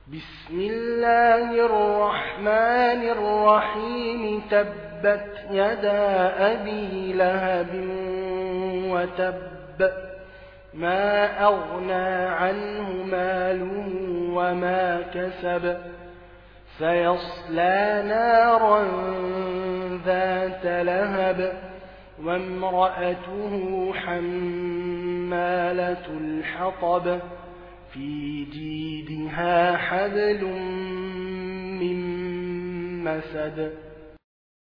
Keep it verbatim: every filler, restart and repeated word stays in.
بسم الله الرحمن الرحيم تبت يدا أبي لهب وتب ما أغنى عنه ماله وما كسب سيصلى نارا ذات لهب وامرأته حمالة الحطب في جيدها حبل من مسد